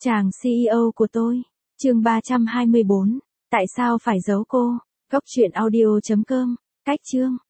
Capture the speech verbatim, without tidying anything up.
Chàng xê e ô của tôi. Chương ba trăm hai mươi bốn. Tại sao phải giấu cô? Góc truyện audio chấm com. Cách chương.